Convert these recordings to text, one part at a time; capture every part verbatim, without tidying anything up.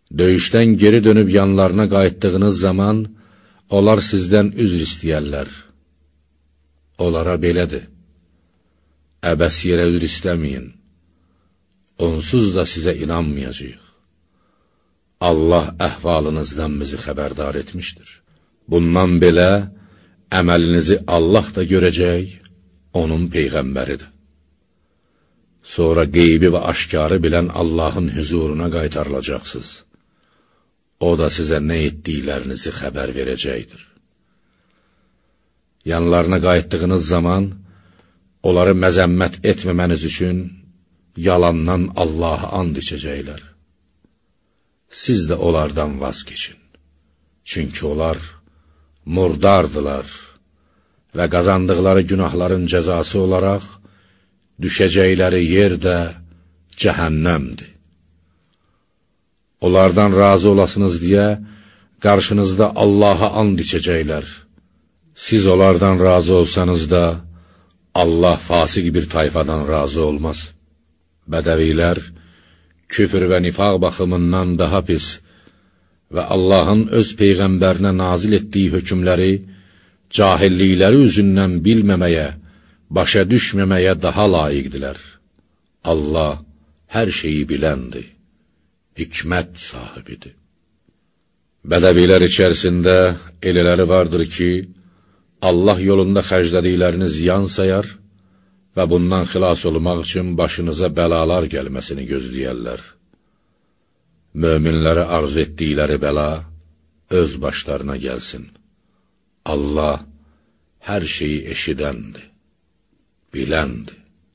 Döyüşdən geri dönüb yanlarına qayıtdığınız zaman, onlar sizdən üzr istəyərlər. Onlara belədir. Əbəs yerə üzr istəməyin. Onsuz da sizə inanmayacaq. Allah əhvalınızdan bizi xəbərdar etmişdir. Bundan belə, əməlinizi Allah da görəcək, onun Peyğəmbəridir. Sonra qeybi və aşkarı bilən Allahın hüzuruna qaytarılacaqsınız. O da sizə nə etdiklərinizi xəbər verəcəkdir. Yanlarına qayıtdığınız zaman, onları məzəmmət etməməniz üçün yalandan Allaha and içəcəklər. Siz də onlardan vaz keçin. Çünki onlar murdardılar və qazandıqları günahların cəzası olaraq düşəcəkləri yer də cəhənnəmdir. Onlardan razı olasınız deyə qarşınızda Allaha and içəcəklər. Siz onlardan razı olsanız da Allah fasıq bir tayfadan razı olmaz. Bədəvilər küfr və nifaq baxımından daha pis və Allahın öz Peyğəmbərinə nazil etdiyi hökmləri cahillikləri üzündən bilməməyə, başa düşməməyə daha layiqdilər. Allah hər şeyi biləndir, hikmət sahibidir. Bədəvilər içərisində elələri vardır ki, Allah yolunda xərclədiklərini ziyan sayar və bundan xilas olmaq üçün başınıza bəlalar gəlməsini gözləyərlər. Möminlərə arzu etdikləri bəla öz başlarına gəlsin. Allah hər şeyi eşidəndir, biləndir.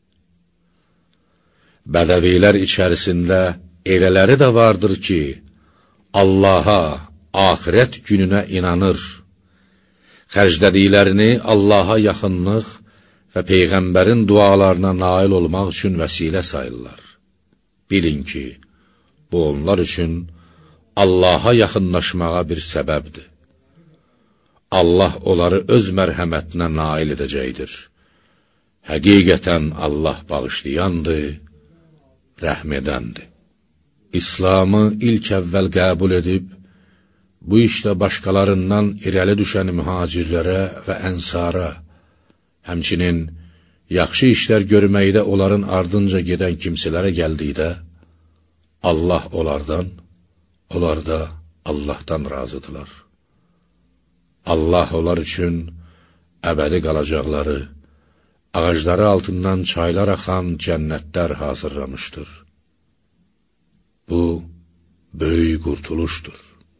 Bədəvilər içərisində elələri də vardır ki, Allaha, axirət gününə inanır, xərclədiklərini Allaha yaxınlıq və Peyğəmbərin dualarına nail olmaq üçün vəsilə sayırlar. Bilin ki, bu onlar üçün Allaha yaxınlaşmağa bir səbəbdir. Allah onları öz mərhəmətinə nail edəcəkdir. Həqiqətən Allah bağışlayandır, rəhm edəndir. İslamı ilk əvvəl qəbul edib, bu işdə başqalarından irəli düşən mühacirlərə və ənsara, həmçinin yaxşı işlər görməkdə onların ardınca gedən kimsələrə gəldikdə, Allah onlardan, onlar da Allahdan razıdırlar. Allah onlar üçün əbədi qalacaqları, ağacları altından çaylar axan cənnətlər hazırlamışdır. Bu, böyük qurtuluşdur.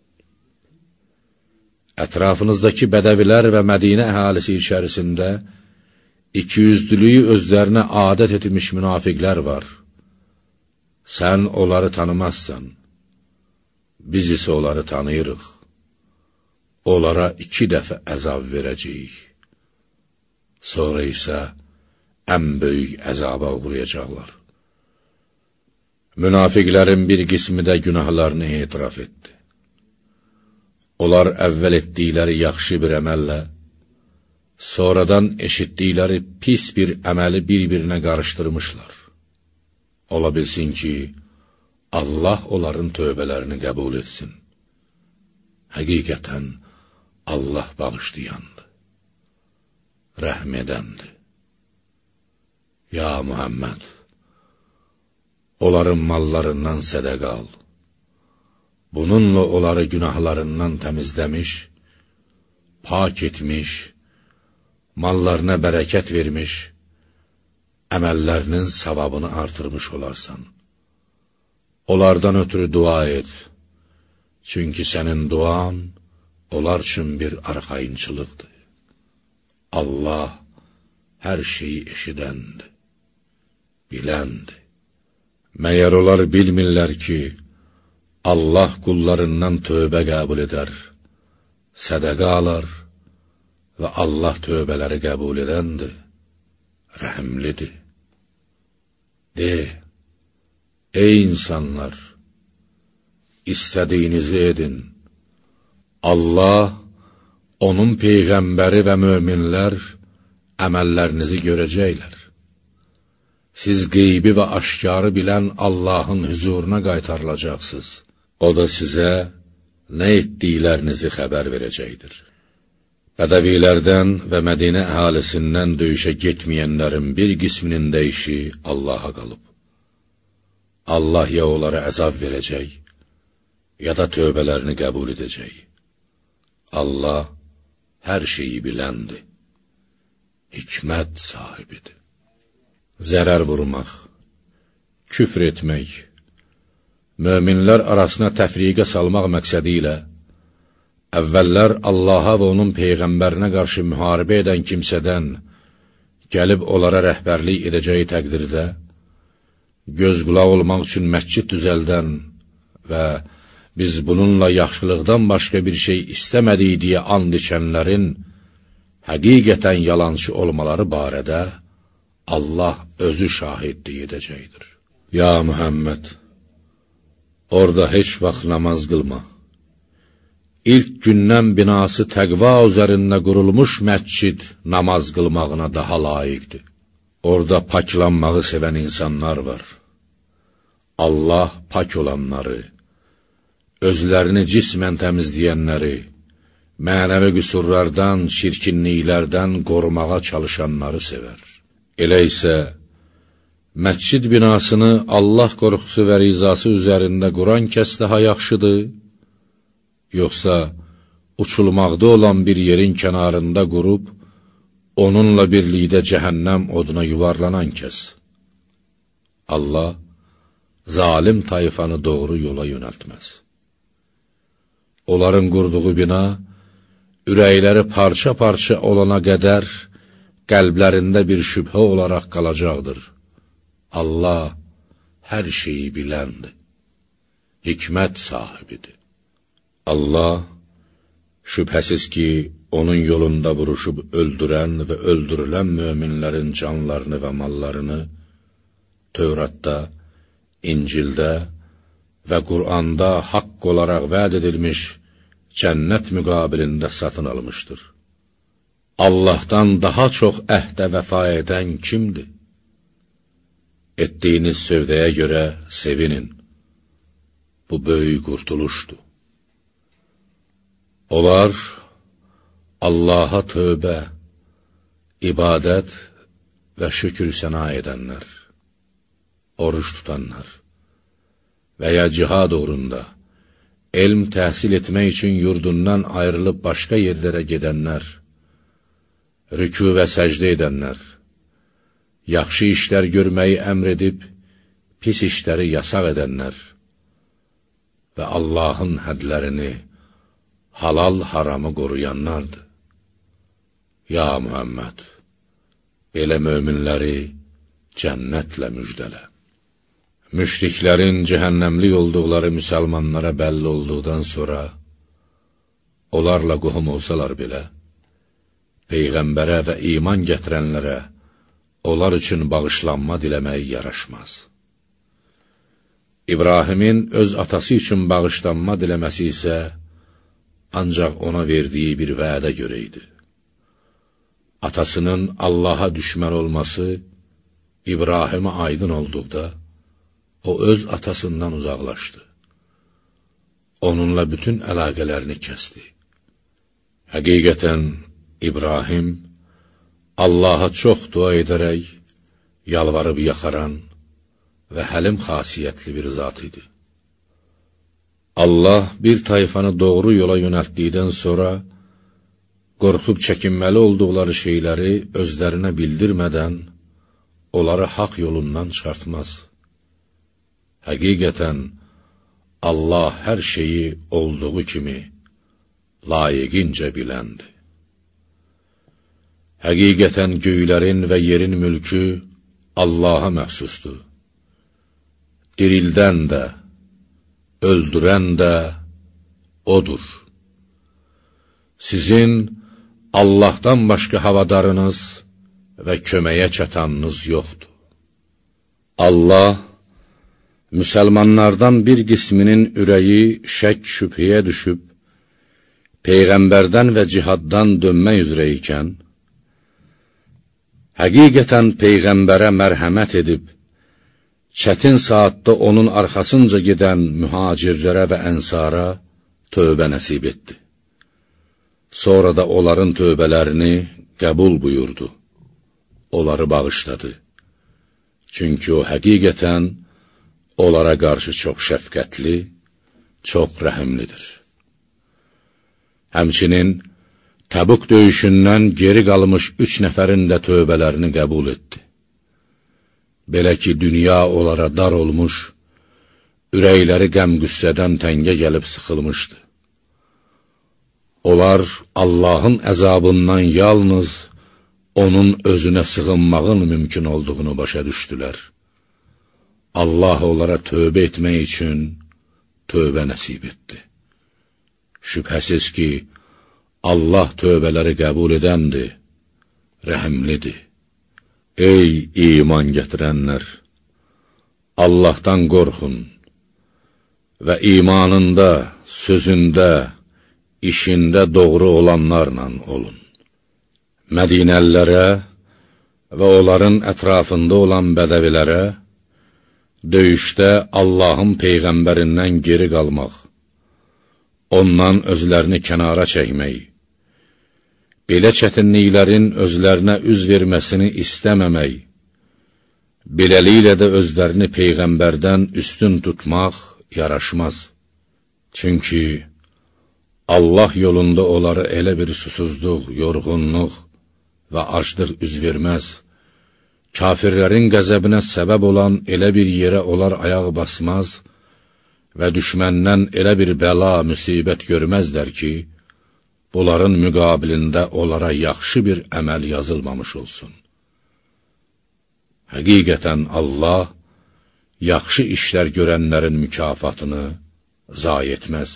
Ətrafınızdakı bədəvilər və Mədinə əhalisi içərisində ikiyüzlülüyü özlərinə adət etmiş münafiqlər var. Sən onları tanımazsan, biz isə onları tanıyırıq. Onlara iki dəfə əzab verəcəyik. Sonra isə ən böyük əzaba uğrayacaqlar. Münafiqlərin bir qismi də günahlarını etiraf etdi. Onlar əvvəl etdikləri yaxşı bir əməllə, sonradan eşitdikləri pis bir əməli bir-birinə qarışdırmışlar. Ola bilsin ki, Allah onların tövbələrini qəbul etsin. Həqiqətən Allah bağışlayandır, rəhm edəndir. Ya Muhammed, onların mallarından sədəqə al. Bununla onları günahlarından təmizləmiş, pak etmiş, mallarına bərəkət vermiş, əməllərinin savabını artırmış olarsan. Onlardan ötürü dua et, çünki sənin duan onlar üçün bir arxayınçılıqdır. Allah hər şeyi eşidəndir, biləndir. Məyər onlar bilmirlər ki, Allah qullarından tövbə qəbul edər, sədəqə alar və Allah tövbələri qəbul edəndir, rəhimlidir. De, ey insanlar, istədiyinizi edin. Allah, onun Peyğəmbəri və möminlər əməllərinizi görəcəklər. Siz qeybi və aşkarı bilən Allahın hüzuruna qaytarılacaqsınız. O da sizə nə etdiklərinizi xəbər verəcəkdir. Bədəvilərdən və Mədinə əhalisindən döyüşə getməyənlərin bir qisminin də işi Allaha qalıb. Allah ya onlara əzab verəcək, ya da tövbələrini qəbul edəcək. Allah hər şeyi biləndir, hikmət sahibidir. Zərər vurmaq, küfr etmək, möminlər arasına təfriqə salmaq məqsədi ilə əvvəllər Allaha və onun Peyğəmbərinə qarşı müharibə edən kimsədən gəlib onlara rəhbərlik edəcəyi təqdirdə, göz qulaq olmaq üçün məscid düzəldən və biz bununla yaxşılıqdan başqa bir şey istəmədik deyə and içənlərin həqiqətən yalançı olmaları barədə Allah özü şahidlik edəcəkdir. Ya Muhammed, orada heç vaxt namaz qılma. İlk gündən binası təqva üzərində qurulmuş məscid namaz qılmağına daha layiqdir. Orada paklanmağı sevən insanlar var. Allah pak olanları, özlərini cismən təmizləyənləri, mənəvi qüsurlardan, şirkinliklərdən qorumağa çalışanları sevər. Elə isə, məscid binasını Allah qorxusu və rizası üzərində quran kəs daha yaxşıdır, yoxsa uçulmaqda olan bir yerin kənarında qurub, onunla birlikdə cəhənnəm oduna yuvarlanan kəs. Allah, zalim tayfanı doğru yola yönəltməz. Onların qurduğu bina, ürəkləri parça-parça olana qədər, qəlblərində bir şübhə olaraq qalacaqdır. Allah hər şeyi biləndir, hikmət sahibidir. Allah, şübhəsiz ki, onun yolunda vuruşub öldürən və öldürülən möminlərin canlarını və mallarını Tövratda, İncildə və Qur'anda haqq olaraq vəd edilmiş cənnət müqabilində satın almışdır. Allahdan daha çox əhdə vəfa edən kimdir? Etdiyiniz sövdəyə görə sevinin. Bu böyük qurtuluşdur. Onlar Allaha tövbə, ibadət və şükür səna edənlər, oruç tutanlar və ya cihad uğrunda, elm təhsil etmək üçün yurdundan ayrılıb başqa yerlərə gedənlər, rükû və səcdə edənlər, yaxşı işlər görməyi əmr edib, pis işləri yasaq edənlər və Allahın hədlərini, halal haramı qoruyanlardır. Ya Muhammed, belə möminləri cənnətlə müjdələ. Müşriklərin cəhənnəmlik olduqları müsəlmanlara bəlli olduqdan sonra, onlarla qohum olsalar belə, Peyğəmbərə və iman gətirənlərə onlar üçün bağışlanma diləmək yaraşmaz. İbrahimin öz atası üçün bağışlanma diləməsi isə ancaq ona verdiyi bir vədə görə idi. Atasının Allaha düşmən olması İbrahimə aydın olduqda, o öz atasından uzaqlaşdı. Onunla bütün əlaqələrini kəsdi. Həqiqətən İbrahim, Allaha çox dua edərək, yalvarıb yaxaran və həlim xasiyyətli bir zat idi. Allah bir tayfanı doğru yola yönəltdikdən sonra, qorxub çəkinməli olduqları şeyləri özlərinə bildirmədən, onları haqq yolundan çıxartmaz. Həqiqətən, Allah hər şeyi olduğu kimi layiqincə biləndir. Həqiqətən göylərin və yerin mülkü Allaha məxsusdur. Dirildən də, öldürən də O'dur. Sizin Allahdan başqa havadarınız və köməyə çatanınız yoxdur. Allah, müsəlmanlardan bir qisminin ürəyi şək şübhəyə düşüb, Peyğəmbərdən və cihaddan dönmək üzrə ikən, həqiqətən Peyğəmbərə mərhəmət edib, çətin saatda onun arxasınca gedən mühacirlərə və ənsara tövbə nəsib etdi. Sonra da onların tövbələrini qəbul buyurdu, onları bağışladı. Çünki o həqiqətən onlara qarşı çox şəfqətli, çox rəhimlidir. Həmçinin Təbuk döyüşündən geri qalmış üç nəfərin də tövbələrini qəbul etdi. Belə ki, dünya onlara dar olmuş, ürəkləri qəm-qüssədən təngə gəlib sıxılmışdı. Onlar Allahın əzabından yalnız onun özünə sığınmağın mümkün olduğunu başa düşdülər. Allah onlara tövbə etmək üçün tövbə nəsib etdi. Şübhəsiz ki, Allah tövbələri qəbul edəndir, rəhimlidir. Ey iman gətirənlər! Allahdan qorxun və imanında, sözündə, işində doğru olanlarla olun. Mədinəlilərə və onların ətrafında olan bədəvilərə döyüşdə Allahın Peyğəmbərindən geri qalmaq, ondan özlərini kənara çəkmək, belə çətinliklərin özlərinə üz verməsini istəməmək, beləliklə də özlərini Peyğəmbərdən üstün tutmaq yaraşmaz. Çünki Allah yolunda onları elə bir susuzluq, yorğunluq və aclıq üz verməz. Kafirlərin qəzəbinə səbəb olan elə bir yerə onlar ayaq basmaz və düşməndən elə bir bəla, müsibət görməzlər ki, bunların müqabilində onlara yaxşı bir əməl yazılmamış olsun. Həqiqətən Allah yaxşı işlər görənlərin mükafatını zayi etməz.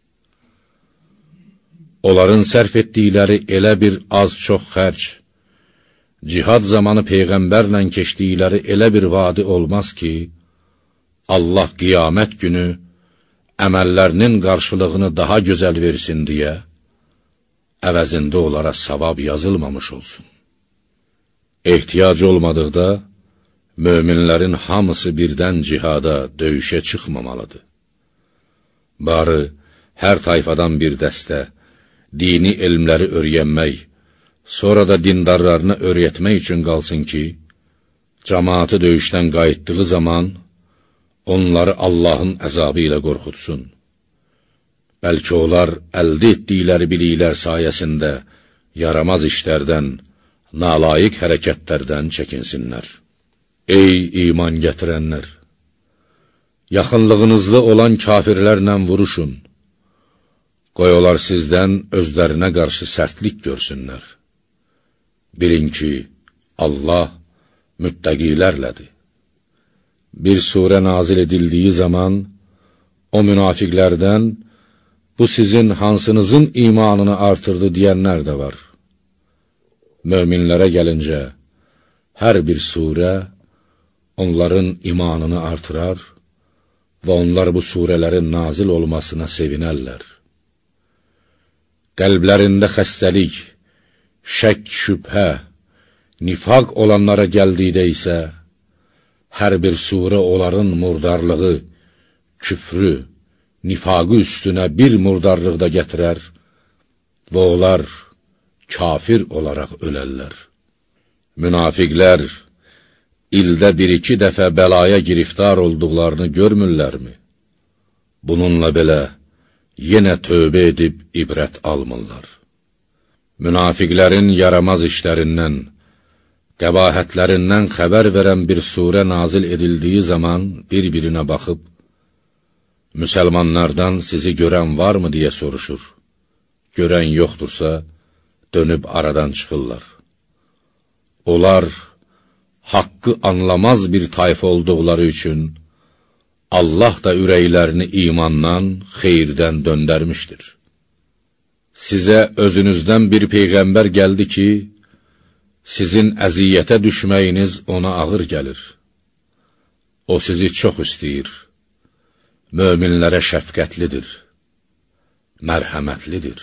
Onların sərf etdikləri elə bir az-çox xərc, cihad zamanı Peyğəmbərlə keçdikləri elə bir vadi olmaz ki, Allah qiyamət günü əməllərinin qarşılığını daha gözəl versin deyə, əvəzində onlara savab yazılmamış olsun. Ehtiyac olmadıqda, möminlərin hamısı birdən cihada, döyüşə çıxmamalıdır. Barı, hər tayfadan bir dəstə, dini elmləri öyrənmək, sonra da dindarlarına öyrətmək üçün qalsın ki, cəmaatı döyüşdən qayıtdığı zaman onları Allahın əzabı ilə qorxutsun. Bəlkə onlar əldə etdikləri biliklər sayəsində yaramaz işlərdən, nalayiq hərəkətlərdən çəkinsinlər. Ey iman gətirənlər! Yaxınlığınızda olan kafirlərlə vuruşun. Qoy onlar sizdən özlərinə qarşı sərtlik görsünlər. Bilin ki, Allah müttəqilərlədir. Bir surə nazil edildiyi zaman, o münafiqlərdən, bu sizin hansınızın imanını artırdı deyənlər də var. Möminlərə gəlincə, hər bir surə onların imanını artırar və onlar bu surələrin nazil olmasına sevinərlər. Qəlblərində xəstəlik, şək, şübhə, nifaq olanlara gəldikdə isə, hər bir surə onların murdarlığı, küfrü, nifaqı üstünə bir murdarlıq da gətirər və onlar kafir olaraq ölərlər. Münafiqlər ildə bir-iki dəfə bəlaya giriftar olduqlarını görmürlərmi? Bununla belə yenə tövbə edib ibrət almırlar. Münafiqlərin yaramaz işlərindən, qəbahətlərindən xəbər verən bir surə nazil edildiyi zaman bir-birinə baxıb, müsəlmanlardan sizi görən varmı deyə soruşur. Görən yoxdursa, dönüb aradan çıxırlar. Onlar, haqqı anlamaz bir tayfa olduqları üçün, Allah da ürəklərini imandan, xeyirdən döndərmişdir. Sizə özünüzdən bir peyğəmbər gəldi ki, sizin əziyyətə düşməyiniz ona ağır gəlir. O sizi çox istəyir, möminlərə şəfqətlidir, mərhəmətlidir.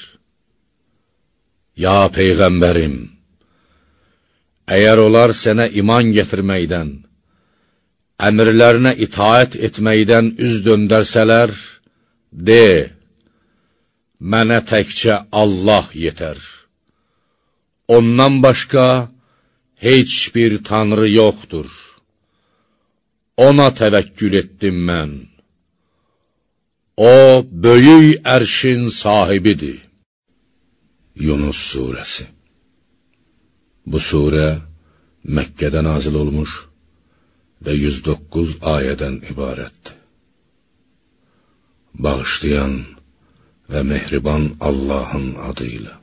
Ya Peyğəmbərim, əgər onlar sənə iman gətirməkdən, əmirlərinə itaət etməkdən üz döndərsələr, de, mənə təkcə Allah yetər. Ondan başqa heç bir tanrı yoxdur. Ona təvəkkül etdim mən. O, böyük ərşin sahibidir. Yunus surəsi. Bu surə Məkkədə nazil olmuş və yüz doqquz ayədən ibarətdir. Bağışlayan və mehriban Allahın adıyla.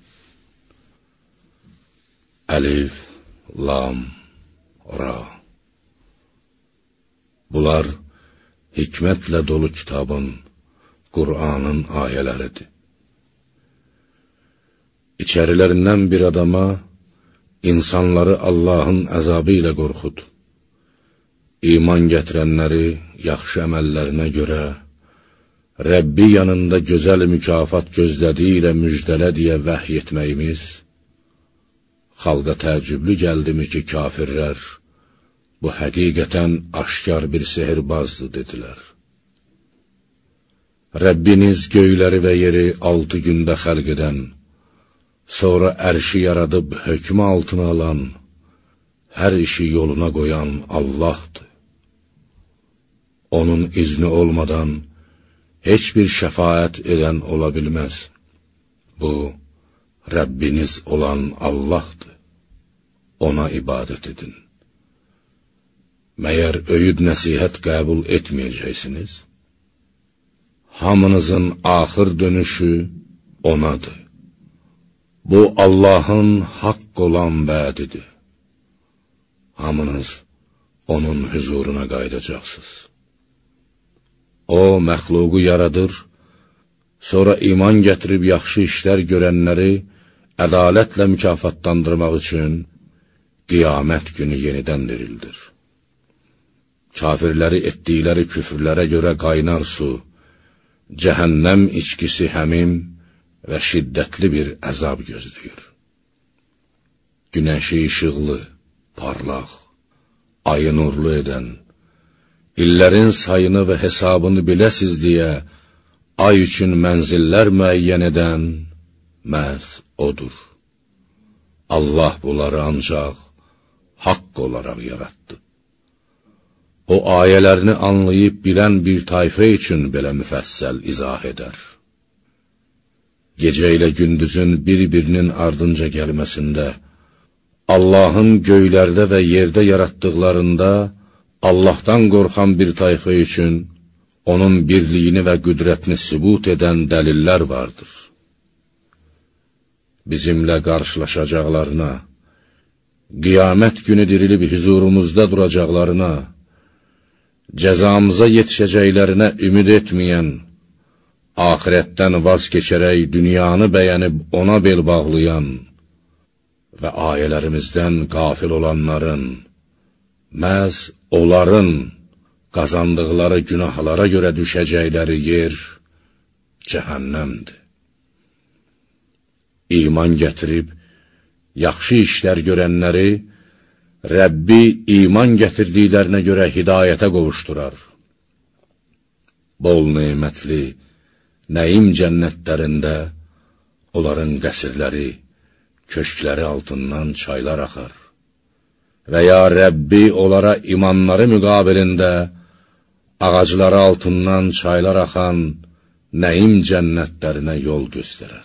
Əlif, Lam, Ra. Bunlar hikmətlə dolu kitabın, Qur'anın ayələridir. İçərilərindən bir adama insanları Allahın əzabı ilə qorxud. İman gətirənləri yaxşı əməllərinə görə Rəbbi yanında gözəl mükafat gözlədiyi ilə müjdələ deyə vəhy etməyimiz xalqa təəccüblü gəldimi ki, kafirlər bu həqiqətən aşkar bir sehirbazdır, dedilər. Rəbbiniz göyləri və yeri altı gündə xəlq edən, sonra ərşi yaradıb hökmü altına alan, hər işi yoluna qoyan Allahdır. Onun izni olmadan heç bir şəfaət edən ola bilməz. Bu, Rəbbiniz olan Allahdır. Ona ibadət edin. Məyər öyüd nəsihət qəbul etməyəcəksiniz? Hamınızın axır dönüşü onadır. Bu, Allahın haqq olan vədidir. Hamınız onun hüzuruna qaydacaqsınız. O, məxluqu yaradır, sonra iman gətirib yaxşı işlər görənləri ədalətlə mükafatlandırmaq üçün qiyamət günü yenidən dirildir. Kafirləri etdikləri küfrlərə görə qaynar su, cəhənnəm içkisi həmim və şiddətli bir əzab gözləyir. Günəşi işıqlı, parlaq, ayı nurlu edən, illərin sayını və hesabını biləsiz deyə ay üçün mənzillər müəyyən edən məhz odur. Allah bunları ancaq haqq olaraq yaratdı. O, ayələrini anlayıb bilən bir tayfə üçün belə müfəssəl izah edər. Gecə ilə gündüzün bir-birinin ardınca gəlməsində, Allahın göylərdə və yerdə yaratdıqlarında, Allahdan qorxan bir tayfə üçün onun birliyini və qüdrətini sübut edən dəlillər vardır. Bizimlə qarşılaşacaqlarına, qiyamət günü dirilib hüzurumuzda duracaqlarına, cəzamıza yetişəcəklərinə ümid etməyən, axirətdən vaz keçərək dünyanı bəyənib ona bel bağlayan və ayələrimizdən qafil olanların, məhz onların qazandıqları günahlara görə düşəcəkləri yer cəhənnəmdir. İman gətirib, yaxşı işlər görənləri, Rəbbi iman gətirdiklərinə görə hidayətə qovuşdurar. Bol neymətli, nəyim cənnətlərində onların qəsrləri, köşkləri altından çaylar axar. Və ya Rəbbi onlara imanları müqabilində ağacları altından çaylar axan nəyim cənnətlərinə yol göstərər.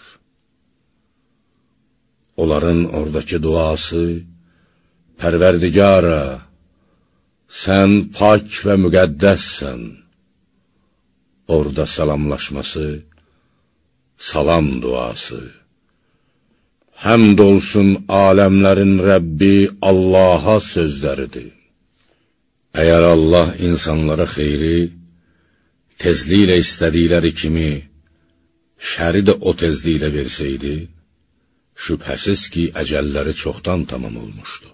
Onların oradakı duası, Pərverdigara, sən pak və müqəddəssən. Orada salamlaşması, salam duası. Həmd olsun aləmlərin Rəbbi Allaha sözləridir. Əgər Allah insanlara xeyri, tezliklə istədikləri kimi, şəri də o tezliklə versəydi, şübhəsiz ki, əcəlləri çoxdan tamam olmuşdu.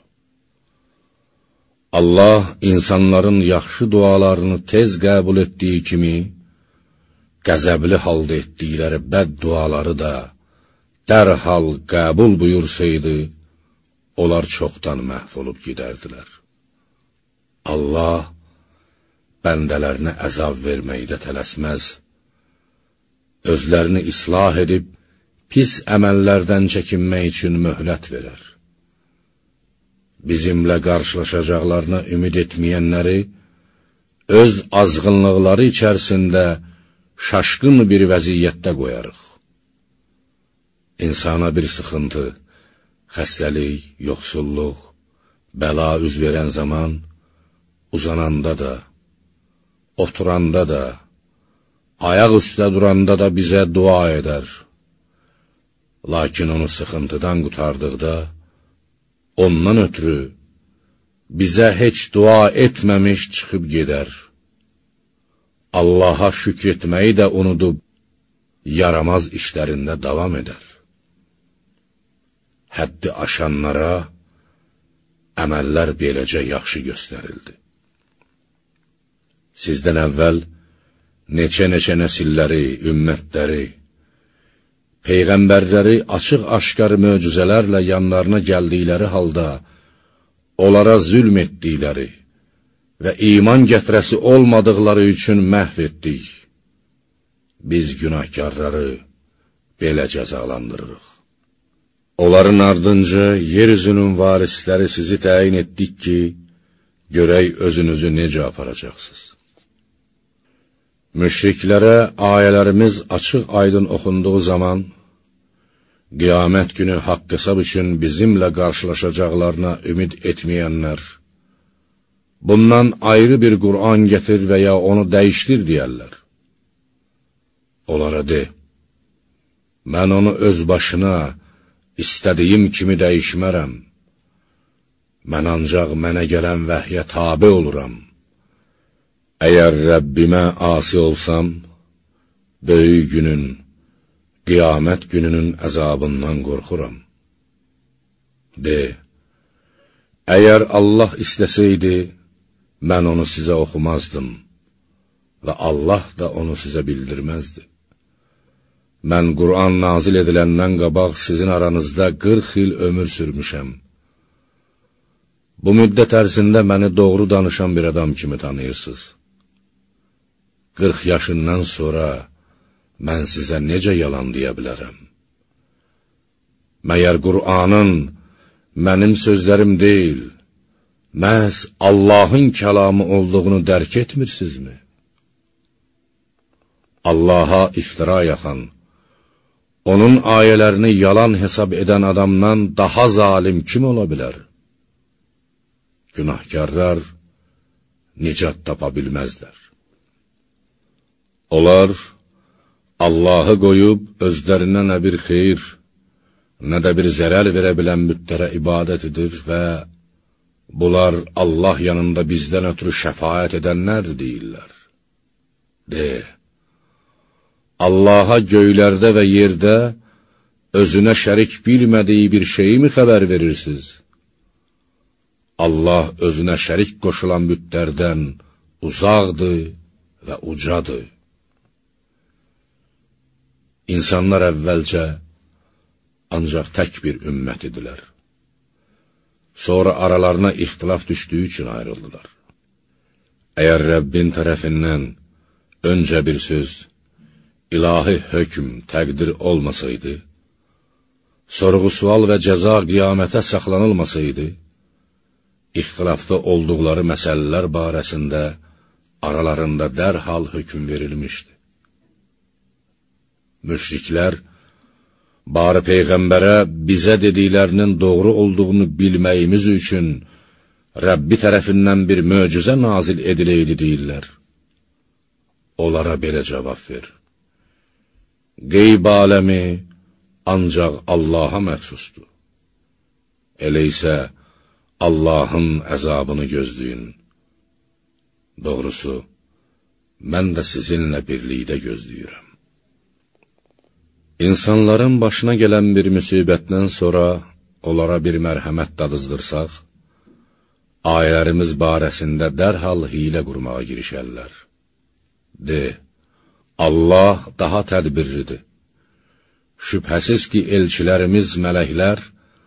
Allah insanların yaxşı dualarını tez qəbul etdiyi kimi, qəzəbli halda etdikləri bəd duaları da dərhal qəbul buyursaydı, onlar çoxdan məhv olub gedərdilər. Allah bəndələrinə əzab verməkdə tələsməz, özlərini islah edib, pis əməllərdən çəkinmək üçün möhlət verər. Bizimlə qarşılaşacaqlarına ümid etməyənləri, öz azğınlıqları içərisində şaşqın bir vəziyyətdə qoyarıq. İnsana bir sıxıntı, xəstəlik, yoxsulluq, bəla üz verən zaman, uzananda da, oturanda da, ayaq üstə duranda da bizə dua edər. Lakin onu sıxıntıdan qurtardıqda, ondan ötürü bizə heç dua etməmiş çıxıb gedər. Allaha şükr etməyi də unudub, yaramaz işlərində davam edər. Həddi aşanlara əməllər beləcə yaxşı göstərildi. Sizdən əvvəl neçə-neçə nəsilləri, ümmətləri, peyğəmbərləri açıq-aşkar möcüzələrlə yanlarına gəldikləri halda, onlara zülm etdikləri və iman gətirəsi olmadıqları üçün məhv etdik. Biz günahkarları belə cəzalandırırıq. Onların ardınca yeryüzünün varisləri sizi təyin etdik ki, görək özünüzü necə aparacaqsınız. Müşriklərə ayələrimiz açıq aydın oxunduğu zaman, qiyamət günü haqq hesab üçün bizimlə qarşılaşacaqlarına ümid etməyənlər, bundan ayrı bir Qur'an gətir və ya onu dəyişdir deyərlər. Onlara de, mən onu öz başına, istədiyim kimi dəyişmərəm. Mən ancaq mənə gələn vəhyə tabe oluram. Əgər Rəbbimə asi olsam, böyük günün, qiyamət gününün əzabından qorxuram. De, əgər Allah istəsəydi, mən onu sizə oxumazdım və Allah da onu sizə bildirməzdi. Mən Qur'an nazil ediləndən qabaq sizin aranızda qırx il ömür sürmüşəm. Bu müddət ərzində məni doğru danışan bir adam kimi tanıyırsınız. qırx yaşından sonra mən sizə necə yalan deyə bilərəm? Məyər Qur'anın mənim sözlərim deyil, məhz Allahın kəlamı olduğunu dərk etmirsinizmi? Allaha iftira yaxan, onun ayələrini yalan hesab edən adamdan daha zalim kim ola bilər? Günahkarlar nicat tapa bilməzlər. Onlar Allahı qoyub özlərinə nə bir xeyir, nə də bir zərər verə bilən bütlərə ibadət edir və bunlar Allah yanında bizdən ötürü şəfaət edənlər deyirlər. De, Allaha göylərdə və yerdə özünə şərik bilmədiyi bir şeyi mi xəbər verirsiniz? Allah özünə şərik qoşulan bütlərdən uzaqdır və ucadır. İnsanlar əvvəlcə ancaq tək bir ümmət idilər. Sonra aralarına ixtilaf düşdüyü üçün ayrıldılar. Əgər Rəbbin tərəfindən öncə bir söz, ilahi hökm, təqdir olmasaydı, sorğu-sual və cəza qiyamətə saxlanılmasaydı, ixtilafda olduqları məsələlər barəsində aralarında dərhal hökm verilmişdi. Müşriklər, bari Peyğəmbərə bizə dediklərinin doğru olduğunu bilməyimiz üçün Rəbbi tərəfindən bir möcüzə nazil ediləydi deyirlər. Onlara belə cavab ver. Qeyb aləmi ancaq Allaha məxsusdur. Elə isə Allahın əzabını gözləyin. Doğrusu, mən də sizinlə birlikdə gözləyirəm. İnsanların başına gələn bir müsibətdən sonra onlara bir mərhəmət dadızdırsaq, ayələrimiz barəsində dərhal hilə qurmağa girişərlər. De, Allah daha tədbirlidir. Şübhəsiz ki, elçilərimiz, mələklər,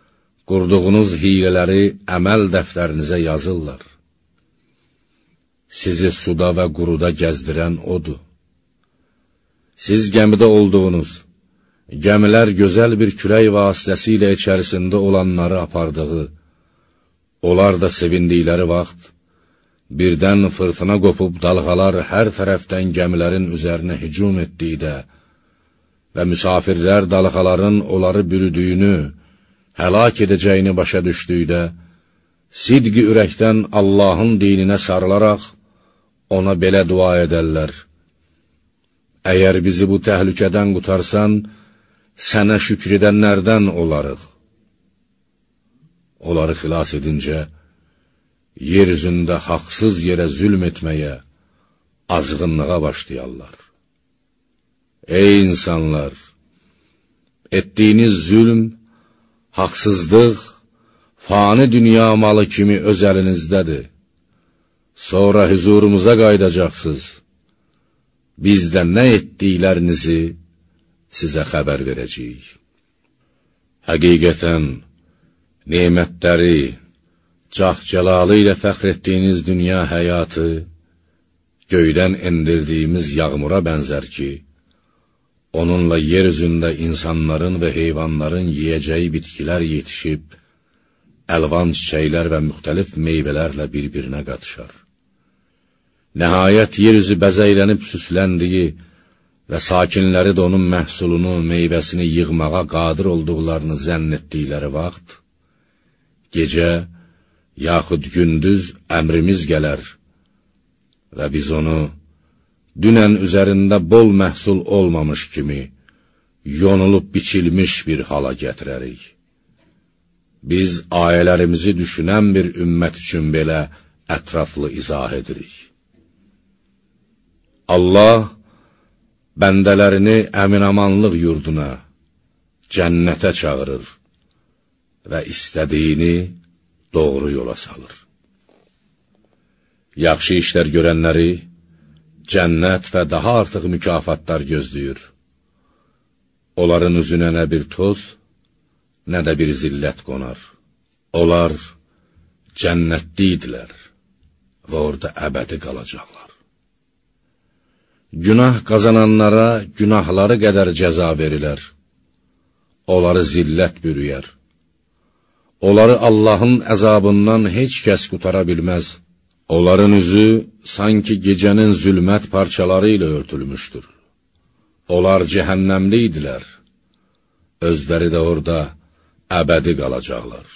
qurduğunuz hilələri əməl dəftərinizə yazırlar. sizi suda və quruda gəzdirən odur. Siz gəmidə olduğunuz, gəmilər gözəl bir kürək vasitəsilə içərisində olanları apardığı, onlar da sevindikləri vaxt, birdən fırtına qopub dalğalar hər tərəfdən gəmilərin üzərinə hücum etdikdə və müsafirlər dalğaların onları bürüdüyünü, həlak edəcəyini başa düşdükdə, sidqi ürəkdən Allahın dininə sarılaraq, ona belə dua edərlər: əgər bizi bu təhlükədən qutarsan, sənə şükür edənlərdən olarıq. Onları xilas edincə, yer üzündə haqsız yerə zülm etməyə, azğınlığa başlayarlar. Ey insanlar! Etdiyiniz zülm, haqsızlıq, fani dünya malı kimi öz əlinizdədir. Sonra huzurumuza qaydacaqsınız. Biz də nə etdiklərinizi sizə xəbər verəcəyik. Həqiqətən, nemətləri, cah-cəlalı ilə fəxr etdiyiniz dünya həyatı, göydən endirdiyimiz yağmura bənzər ki, onunla yer üzündə insanların və heyvanların yiyəcəyi bitkilər yetişib, əlvan çiçəklər və müxtəlif meyvələrlə bir-birinə qatışar. Nəhayət, yer üzü bəzəylənib süsləndiyi və sakinləri də onun məhsulunu, meyvəsini yığmağa qadir olduqlarını zənn etdikləri vaxt, gecə, yaxud gündüz əmrimiz gələr və biz onu dünən üzərində bol məhsul olmamış kimi, yonulub biçilmiş bir hala gətirərik. Biz ayələrimizi düşünən bir ümmət üçün belə ətraflı izah edirik. Allah bəndələrini əminamanlıq yurduna, cənnətə çağırır və istədiyini doğru yola salır. Yaxşı işlər görənləri cənnət və daha artıq mükafatlar gözləyir. Onların üzünə nə bir toz, nə də bir zillət qonar. Onlar cənnətli idilər və orada əbədi qalacaqlar. Günah qazananlara günahları qədər cəza verilər. Onları zillət bürüyər. Onları Allahın əzabından heç kəs qutara bilməz. Onların üzü sanki gecənin zülmət parçaları ilə örtülmüşdür. Onlar cəhənnəmli idilər. Özləri də orada əbədi qalacaqlar.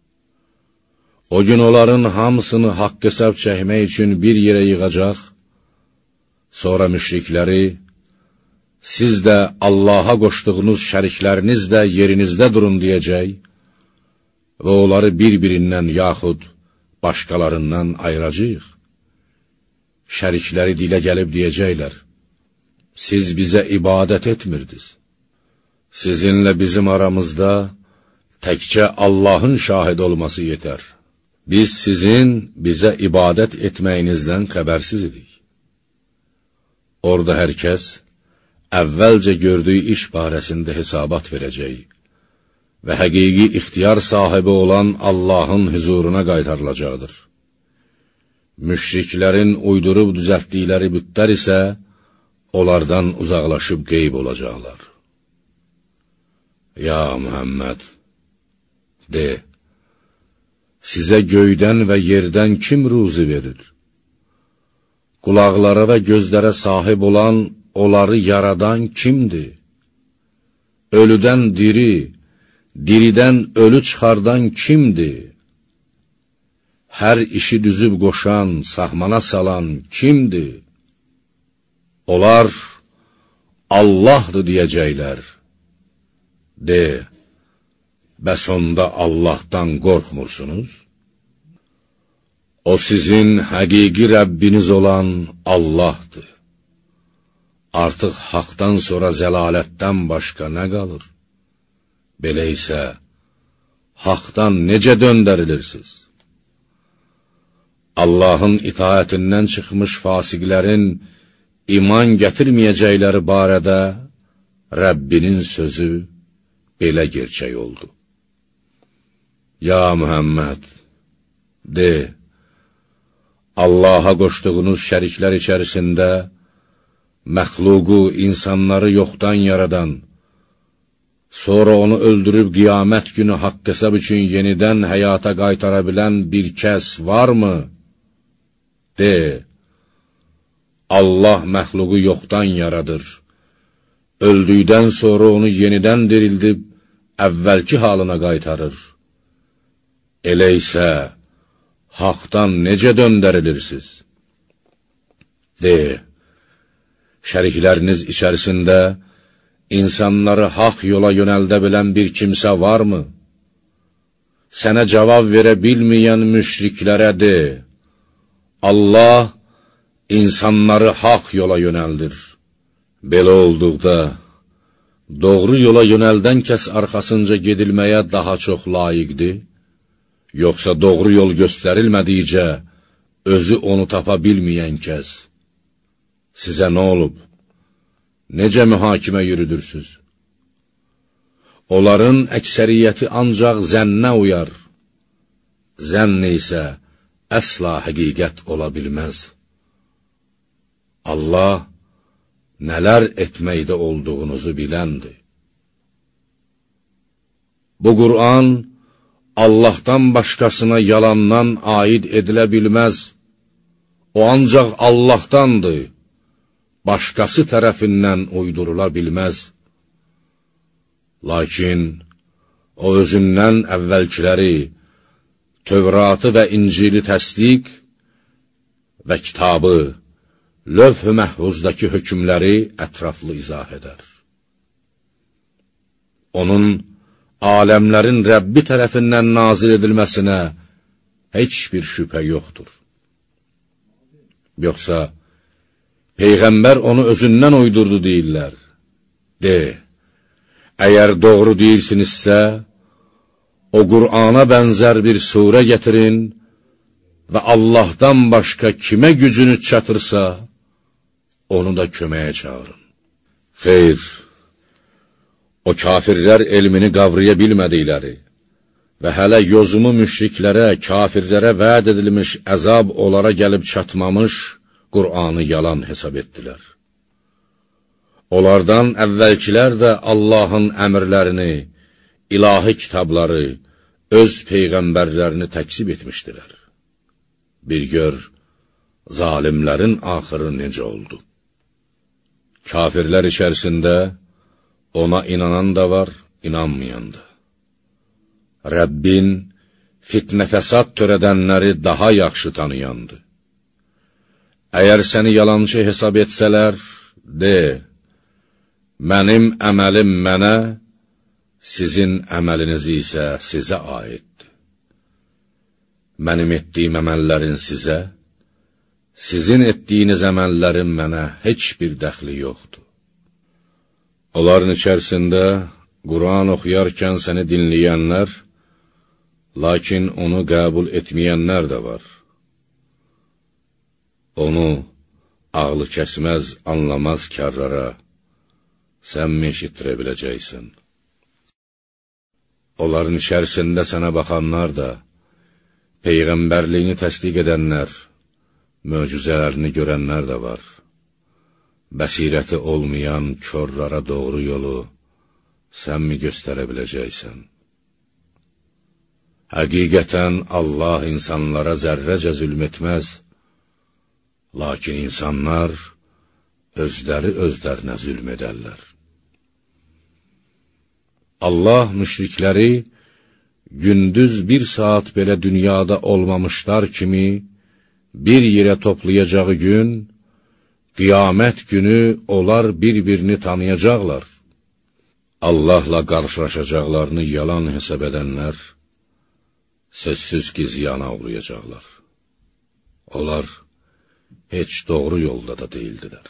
O gün onların hamısını haqq hesab çəkmək üçün bir yerə yığacaq, sonra müşrikləri, siz də Allaha qoşduğunuz şərikləriniz də yerinizdə durun deyəcək və onları bir-birindən yaxud başqalarından ayıracaq. Şərikləri dilə gəlib deyəcəklər: siz bizə ibadət etmirdiniz. Sizinlə bizim aramızda təkcə Allahın şahid olması yetər. Biz sizin bizə ibadət etməyinizdən xəbərsiz idik. Orada hər kəs əvvəlcə gördüyü iş barəsində hesabat verəcək və həqiqi ixtiyar sahibi olan Allahın huzuruna qaytarılacaqdır. Müşriklərin uydurub düzəltdikləri bütlər isə onlardan uzaqlaşıb qeyb olacaqlar. Ya Muhammed, de, sizə göydən və yerdən kim ruzi verir? Qulaqlara və gözlərə sahib olan, onları yaradan kimdir? Ölüdən diri, diridən ölü çıxardan kimdir? Hər işi düzüb qoşan, sahmana salan kimdir? Onlar Allahdır deyəcəklər. De, bəs onda Allahdan qorxmursunuz? O sizin həqiqi Rəbbiniz olan Allahdır. Artıq haqdan sonra zəlalətdən başqa nə qalır? Belə isə, haqdan necə döndərilirsiniz? Allahın itaətindən çıxmış fasiqlərin iman gətirməyəcəkləri barədə Rəbbinin sözü belə gerçək oldu. Ya Muhammed, de, Allaha qoşduğunuz şəriklər içərisində məxluqu, insanları yoxdan yaradan, sonra onu öldürüb qiyamət günü haqq hesab üçün yenidən həyata qaytara bilən bir kəs varmı? De, Allah məxluqu yoxdan yaradır, öldükdən sonra onu yenidən dirildib, əvvəlki halına qaytarır. Elə isə, haqdan necə döndərilirsiniz? De, şərikləriniz içərisində insanları haq yola yönəldə bilən bir kimsə varmı? Sənə cavab verə bilməyən müşriklərə de, Allah insanları haq yola yönəldir. Belə olduqda, doğru yola yönəldən kəs arxasınca gedilməyə daha çox layiqdir, yoxsa doğru yol göstərilmədikcə, özü onu tapa bilməyən kəs. Sizə nə olub? Necə mühakimə yürüdürsüz? Onların əksəriyyəti ancaq zənnə uyar. Zənn isə əsla həqiqət ola bilməz. Allah nələr etməkdə olduğunuzu biləndir. Bu Qur'an Allahdan başqasına yalandan aid edilə bilməz. O ancaq Allahdandır. Başqası tərəfindən uydurula bilməz. Lakin o özündən əvvəlkiləri, Tövratı və İncili təsdiq və kitabı, lövh-ü məhvuzdakı hökmləri ətraflı izah edər. Onun aləmlərin Rəbbi tərəfindən nazil edilməsinə heç bir şübhə yoxdur. Yoxsa, Peyğəmbər onu özündən uydurdu deyirlər. De, əgər doğru deyirsinizsə, o Qur'ana bənzər bir surə gətirin və Allahdan başqa kimə gücünüz çatırsa, onu da köməyə çağırın. Xeyr, o kafirlər elmini qavraya bilmədikləri və hələ yozumu müşriklərə, kafirlərə vəd edilmiş əzab onlara gəlib çatmamış, Qur'anı yalan hesab etdilər. Onlardan əvvəlkilər də Allahın əmrlərini, ilahi kitabları, öz peyğəmbərlərini təksib etmişdilər. Bir gör, zalimlərin axırı necə oldu? Kafirlər içərisində ona inanan da var, inanmayan da. Rəbbin fitnə fəsad törədənləri daha yaxşı tanıyandı. Əgər səni yalancı hesab etsələr, de, mənim əməlim mənə, sizin əməliniz isə sizə aiddir. Mənim etdiyim əməllərin sizə, sizin etdiyiniz əməllərin mənə heç bir dəxli yoxdur. Onların içərisində Qur'an oxuyarkən səni dinləyənlər, lakin onu qəbul etməyənlər də var. Onu ağlı kəsməz, anlamaz kərrara sən mi eşitdirə biləcəksən? Onların içərisində sənə baxanlar da, Peyğəmbərliyini təsdiq edənlər, möcüzələrini görənlər də var. Bəsirəti olmayan körlara doğru yolu sən mi göstərə biləcəksən? Həqiqətən Allah insanlara zərrəcə zülm etməz, lakin insanlar özləri özlərinə zülm edərlər. Allah müşrikləri gündüz bir saat belə dünyada olmamışlar kimi bir yerə toplayacağı gün, qiyamət günü onlar bir-birini tanıyacaqlar. Allahla qarşılaşacaqlarını yalan hesab edənlər, sözsüz ki ziyana uğrayacaqlar. Onlar heç doğru yolda da deyildilər.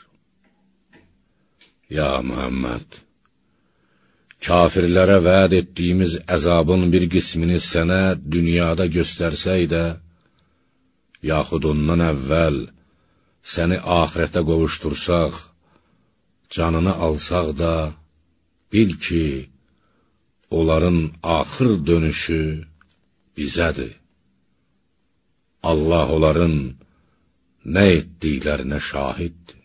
Ya Muhammed, kafirlərə vəd etdiyimiz əzabın bir qismini sənə dünyada göstərsək də, yaxud ondan əvvəl səni axirətə qovuşdursaq, canını alsaq da, bil ki, onların axır dönüşü bizədir. Allah onların nə etdiklərinə şahiddir.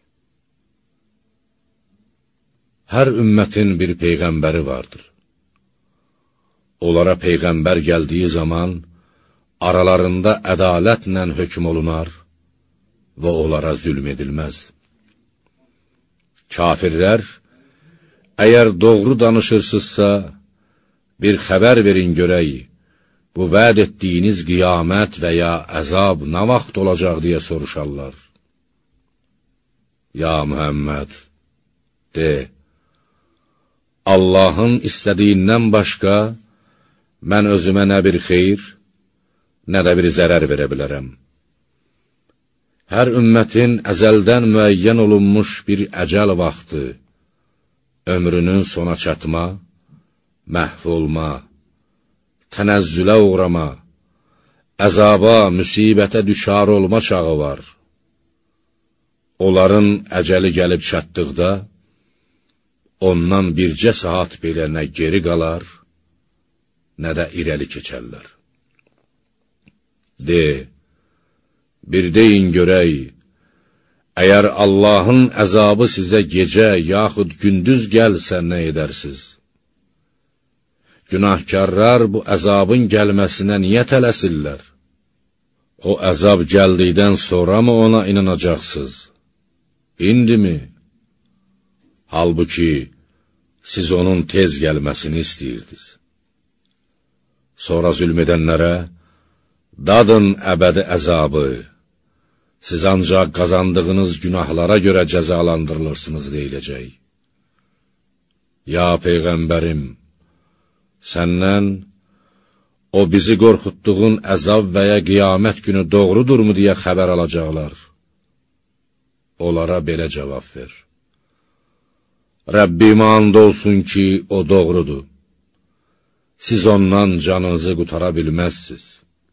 Hər ümmətin bir peyğəmbəri vardır. Onlara peyğəmbər gəldiyi zaman, aralarında ədalətlə hökm olunar və onlara zülm edilməz. Kafirlər, əgər doğru danışırsızsa, bir xəbər verin görək, bu vəd etdiyiniz qiyamət və ya əzab nə vaxt olacaq deyə soruşarlar. Ya Muhammed, de, Allahın istədiyindən başqa, mən özümə nə bir xeyir, nə də bir zərər verə bilərəm. Hər ümmətin əzəldən müəyyən olunmuş bir əcəl vaxtı, ömrünün sona çatma, məhv olma, tənəzzülə uğrama, əzaba, müsibətə düşar olma çağı var. Onların əcəli gəlib çatdıqda, ondan bircə saat belə nə geri qalar, nə də irəli keçərlər. De, bir deyin görək, əgər Allahın əzabı sizə gecə yaxud gündüz gəlsə nə edərsiniz? Günahkarlar bu əzabın gəlməsinə niyə tələsirlər? O əzab gəldikdən sonra mı ona inanacaqsınız? İndi mi? Halbuki, siz onun tez gəlməsini istəyirdiniz. Sonra zülm edənlərə, dadın əbədi əzabı, siz ancaq qazandığınız günahlara görə cəzalandırılırsınız deyiləcək. Ya Peyğəmbərim, səndən, o bizi qorxutduğun əzab və ya qiyamət günü doğrudurmu deyə xəbər alacaqlar. Onlara belə cavab ver. Rəbbimə and olsun ki, o doğrudur. Siz ondan canınızı qutara bilməzsiniz.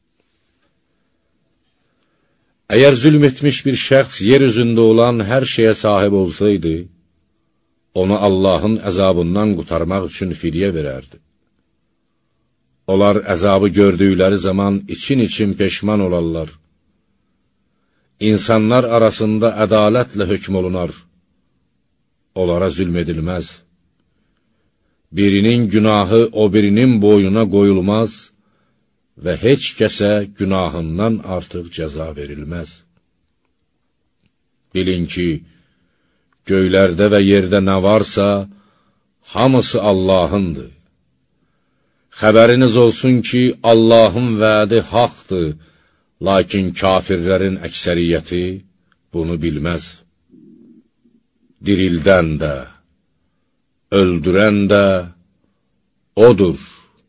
Əgər zülm etmiş bir şəxs yer üzündə olan hər şeyə sahib olsaydı, onu Allahın əzabından qurtarmaq üçün fidyə verərdi. Onlar əzabı gördükləri zaman için-için peşman olarlar. İnsanlar arasında ədalətlə hökm olunar. Onlara zülm edilməz. Birinin günahı o birinin boynuna qoyulmaz və heç kəsə günahından artıq cəza verilməz. Bilin ki, göylərdə və yerdə nə varsa, hamısı Allahındır. Xəbəriniz olsun ki, Allahın vədi haqdır, lakin kafirlərin əksəriyyəti bunu bilməz. Dirildən də, öldürən də odur.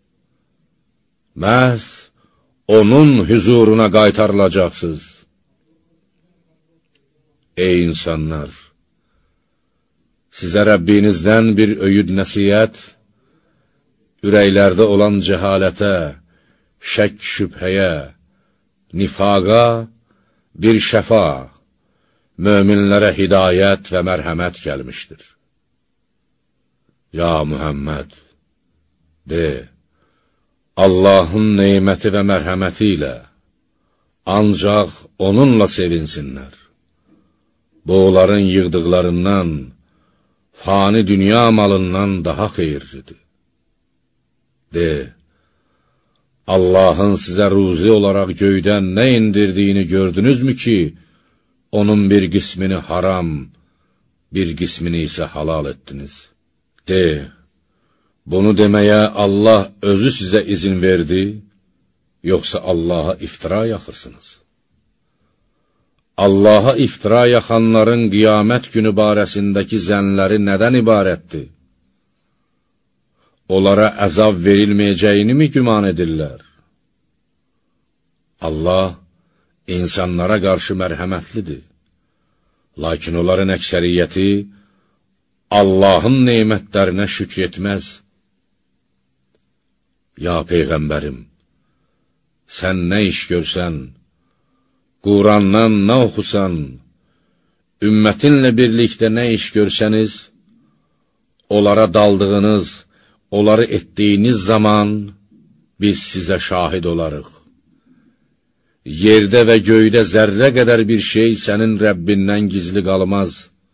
Məhz onun hüzuruna qaytarılacaqsınız. Ey insanlar! Sizə Rəbbinizdən bir öyüd nəsiyyət, ürəklərdə olan cəhalətə, şək şübhəyə, nifaqa bir şəfa, möminlərə hidayət və mərhəmət gəlmişdir. Ya Muhammed, de, Allahın neyməti və mərhəməti ilə, ancaq onunla sevinsinlər. Bu, onların yığdıqlarından, fani dünya malından daha xeyirlidir. De, Allahın sizə ruzi olaraq göydən nə indirdiyini gördünüzmü ki, onun bir qismini haram, bir qismini isə halal etdiniz. De, bunu deməyə Allah özü sizə izin verdi, yoxsa Allaha iftira yaxırsınız? Allaha iftira yaxanların qiyamət günü barəsindəki zənləri nədən ibarətdir? Onlara əzab verilməyəcəyini mi güman edirlər? Allah insanlara qarşı mərhəmətlidir. Lakin onların əksəriyyəti Allahın neymətlərinə şükr etməz. Ya Peyğəmbərim, sən nə iş görsən, Qurandan nə oxusan, ümmətinlə birlikdə nə iş görsəniz, onlara daldığınız, onları etdiyiniz zaman biz sizə şahid olarıq. yerdə və göydə zərrə qədər bir şey sənin Rəbbindən gizli qalmaz.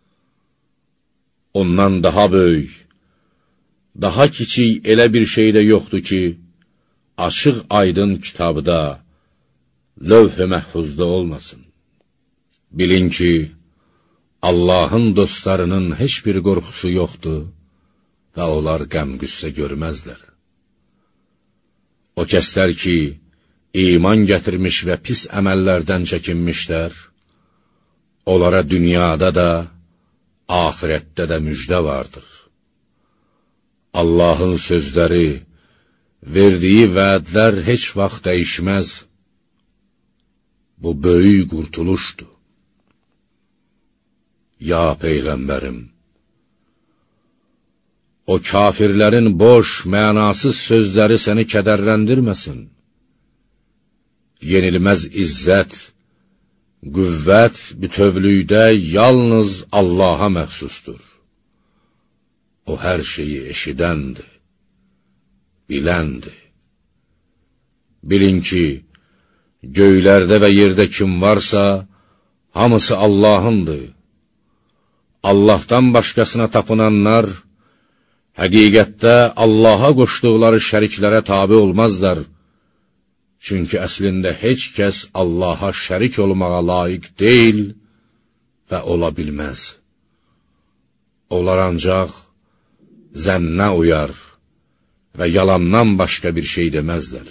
Ondan daha böyük, daha kiçik elə bir şey də yoxdur ki, açıq aydın kitabda, lövh-i məhfuzda olmasın. Bilin ki, Allahın dostlarının heç bir qorxusu yoxdur və onlar qəm-qüssə görməzlər. O kəslər ki, iman gətirmiş və pis əməllərdən çəkinmişlər, onlara dünyada da, axirətdə də müjdə vardır. Allahın sözləri, verdiyi vədlər heç vaxt dəyişməz. Bu böyük qurtuluşdur. Ya Peyğəmbərim, o kafirlərin boş, mənasız sözləri səni kədərləndirməsin. Yenilməz izzət, qüvvət bütövlükdə yalnız Allaha məxsusdur. O hər şeyi eşidəndir, biləndir. Bilin ki, göylərdə və yerdə kim varsa, hamısı Allahındır. Allahdan başqasına tapınanlar, həqiqətdə Allaha qoşduqları şəriklərə tabi olmazlar. Çünki əslində heç kəs Allaha şərik olmağa layiq deyil və ola bilməz. Onlar ancaq zənnə uyar və yalandan başqa bir şey deməzlər.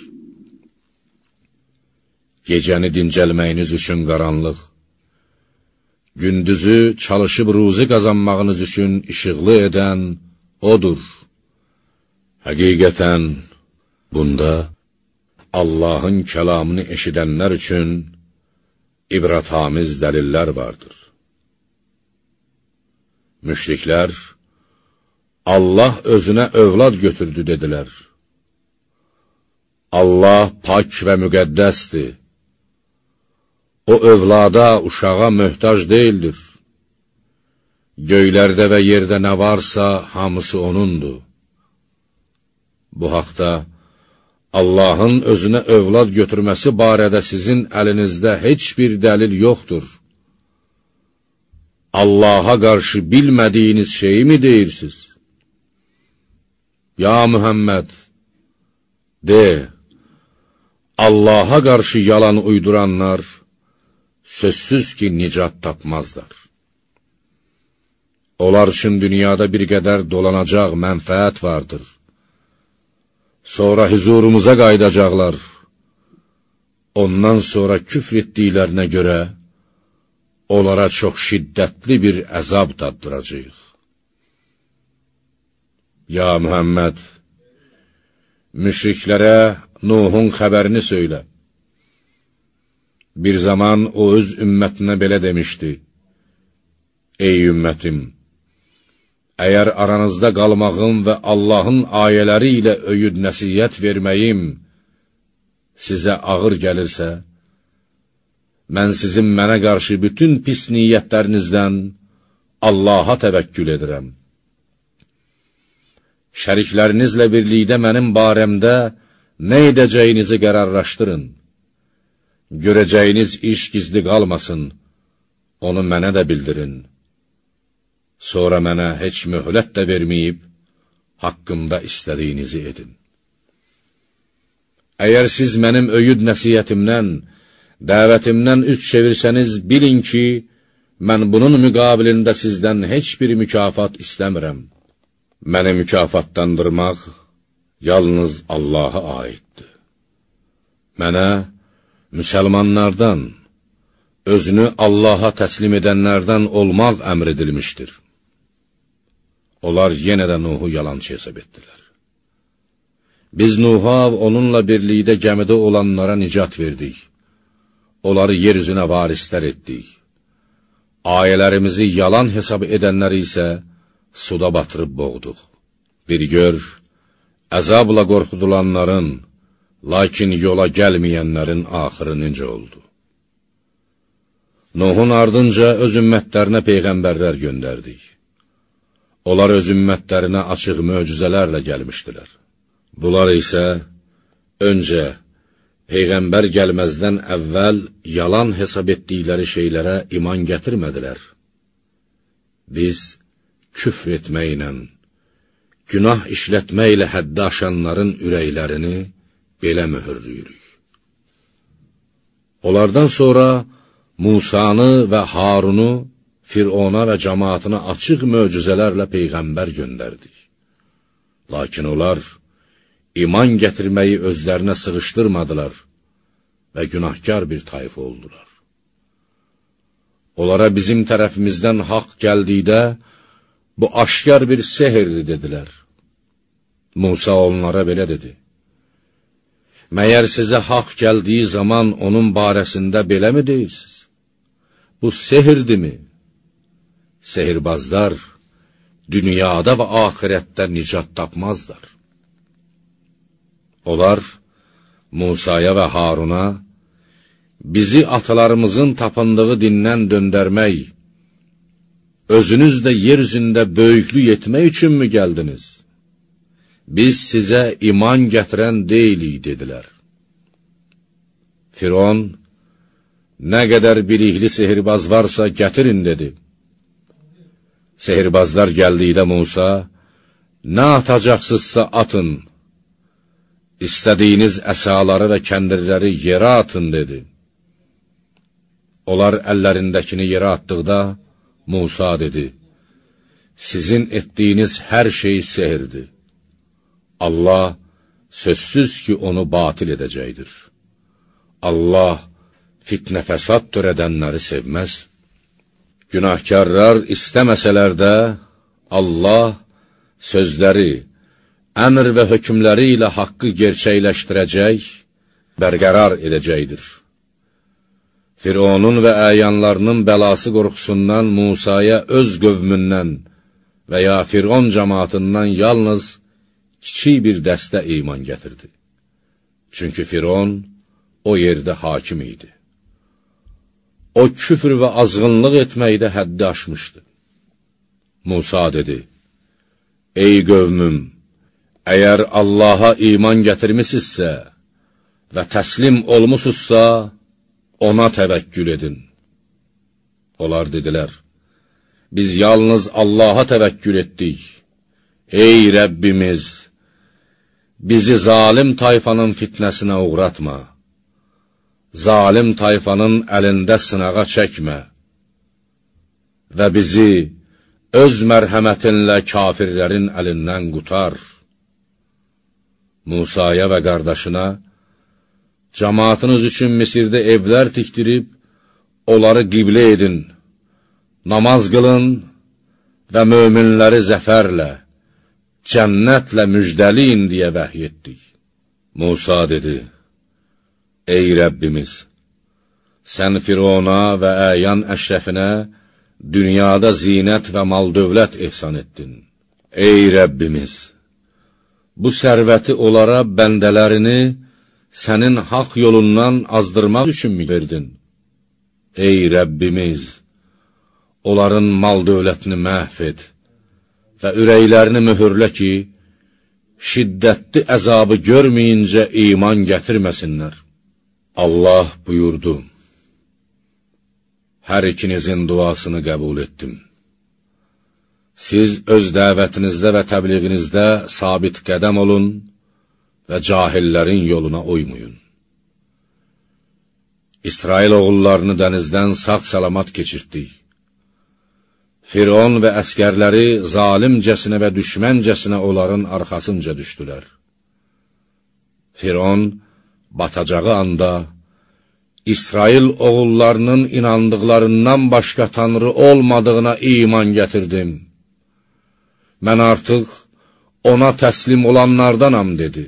Gecəni dincəlməyiniz üçün qaranlıq, gündüzü çalışıb ruzi qazanmağınız üçün işıqlı edən O'dur. Həqiqətən, bunda Allahın kəlamını eşidənlər üçün ibrətamiz dəlillər vardır. Müşriklər, Allah özünə övlad götürdü, dedilər. Allah pak və müqəddəsdir. O övlada, uşağa möhtac deyildir. Göylərdə və yerdə nə varsa, hamısı O'nundur. Bu haqda, Allahın özünə övlad götürməsi barədə sizin əlinizdə heç bir dəlil yoxdur. Allaha qarşı bilmədiyiniz şeyi mi deyirsiniz? Ya Mühəmməd, de, Allaha qarşı yalan uyduranlar, sözsüz ki, nicat tapmazlar. Onlar üçün dünyada bir qədər dolanacaq mənfəət vardır. Sonra huzurumuza qaydacaqlar. Ondan sonra küfr etdiklərinə görə, onlara çox şiddətli bir əzab daddıracaq. Ya Mühəmməd, müşriklərə Nuhun xəbərini söylə. Bir zaman o öz ümmətinə belə demişdi: Ey ümmətim, əgər aranızda qalmağım və Allahın ayələri ilə öyüd nəsiyyət verməyim sizə ağır gəlirsə, mən sizin mənə qarşı bütün pis niyyətlərinizdən Allaha təvəkkül edirəm. Şəriklərinizlə birlikdə mənim barəmdə nə edəcəyinizi qərarlaşdırın. Görəcəyiniz iş gizli qalmasın, onu mənə də bildirin. Sonra mənə heç möhlət də verməyib, haqqımda istədiyinizi edin. Əgər siz mənim öyüd nəsiyyətimdən, dəvətimdən üç çevirsəniz, bilin ki, mən bunun müqabilində sizdən heç bir mükafat istəmirəm. Məni mükafatlandırmaq yalnız Allaha aiddir. Mənə müsəlmanlardan, özünü Allaha təslim edənlərdən olmaq əmr edilmişdir. Onlar yenə də Nuhu yalançı hesab etdilər. Biz Nuha onunla birlikdə gəmidə olanlara nicat verdik. Onları yeryüzünə varislər etdik. Ayələrimizi yalan hesab edənləri isə suda batırıb boğduq. Bir gör, əzabla qorxudulanların, lakin yola gəlməyənlərin axırı necə oldu? Nuhun ardınca öz ümmətlərinə peyğəmbərlər göndərdik. Onlar öz ümmətlərinə açıq möcüzələrlə gəlmişdilər. Bunlar isə öncə Peyğəmbər gəlməzdən əvvəl yalan hesab etdikləri şeylərə iman gətirmədilər. Biz küfr etməklə, günah işlətməklə həddi aşanların ürəklərini belə möhürləyirik. Onlardan sonra Musanı və Harunu Firona və cəmaatına açıq möcüzələrlə Peyğəmbər göndərdik. Lakin onlar iman gətirməyi özlərinə sığışdırmadılar və günahkar bir tayfa oldular. Onlara bizim tərəfimizdən haqq gəldikdə, bu aşkar bir sehirdir, dedilər. Musa onlara belə dedi: Məyər sizə haqq gəldiyi zaman onun barəsində belə mi deyirsiniz? Bu sehirdirmi? Sehirbazlar dünyada və axirətdə nicat tapmazlar. Onlar Musaya və Haruna bizi atalarımızın tapındığı dindən döndərmək, özünüz də yer üzündə böyüklük etmək üçünmü gəldiniz? Biz sizə iman gətirən deyilik, dedilər. Firon, nə qədər bilikli sehirbaz varsa gətirin, dedi. Sehirbazlar gəldikdə Musa, nə atacaqsızsa atın, İstədiyiniz əsaları və kəndirləri yerə atın, dedi. Onlar əllərindəkini yerə atdıqda, Musa dedi: Sizin etdiyiniz hər şey sehirdir. Allah sözsüz ki, onu batil edəcəkdir. Allah fitnə fəsad törədənləri sevməz. Günahkarlar istəməsələr də, Allah sözləri, əmr və hökmləri ilə haqqı gerçəkləşdirəcək, bərqərar edəcəkdir. Fironun və əyanlarının bəlası qorxusundan Musaya öz qövmündən və ya Firon cəmaatından yalnız kiçik bir dəstə iman gətirdi. Çünki Firon o yerdə hakim idi. O küfr və azğınlıq etməkdə həddi aşmışdı. Musa dedi: Ey qövmüm, əgər Allaha iman gətirmisinizsə və təslim olmusunuzsa, ona təvəkkül edin. Onlar dedilər: Biz yalnız Allaha təvəkkül etdik. Ey Rəbbimiz, bizi zalim tayfanın fitnəsinə uğratma. Zalim tayfanın əlində sınağa çəkmə və bizi öz mərhəmətinlə kafirlərin əlindən qutar. Musaya və qardaşına, cəmaatınız üçün Misirdə evlər tikdirib, onları qiblə edin, namaz qılın və möminləri zəfərlə, cənnətlə müjdəliyin deyə vəhy etdik. Musa dedi: Ey Rəbbimiz, sən Firona və əyan əşrəfinə dünyada zinət və mal-dövlət ehsan etdin. Ey Rəbbimiz, bu sərvəti onlara bəndələrini sənin haqq yolundan azdırmaq üçünmü verdin? Ey Rəbbimiz, onların mal-dövlətini məhv et və ürəklərini möhürlə ki, şiddətli əzabı görməyincə iman gətirməsinlər. Allah buyurdu: Hər ikinizin duasını qəbul etdim. Siz öz dəvətinizdə və təbliğinizdə sabit qədəm olun və cahillərin yoluna uymayın. İsrail oğullarını dənizdən sağ-salamat keçirtdik. Firon və əskərləri zalimcəsinə və düşməncəsinə onların arxasınca düşdülər. Firon batacağı anda, İsrail oğullarının inandıqlarından başqa tanrı olmadığına iman gətirdim. Mən artıq ona təslim olanlardanam, dedi.